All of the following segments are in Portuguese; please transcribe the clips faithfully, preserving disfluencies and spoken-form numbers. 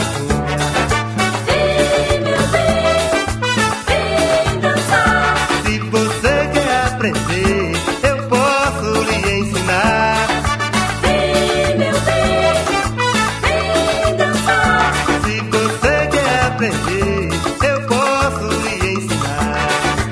Amazônia. Vem, meu bem, vem dançar. Se você quer aprender, eu posso lhe ensinar. Vem, meu bem, vem dançar. Se você quer aprender, eu posso lhe ensinar.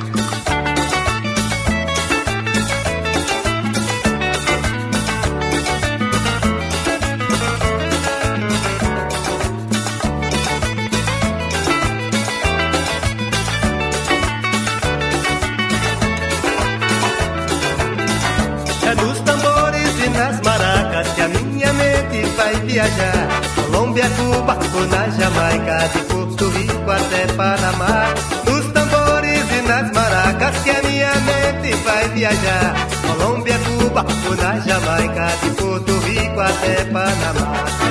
É nos tambores e nas maracas que a minha mente vai viajar. Colômbia, Cuba ou na Jamaica, de Porto Rico até Panamá. Nos tambores e nas maracas que a minha mente vai viajar. Colômbia, Cuba ou na Jamaica, de Porto Rico até Panamá.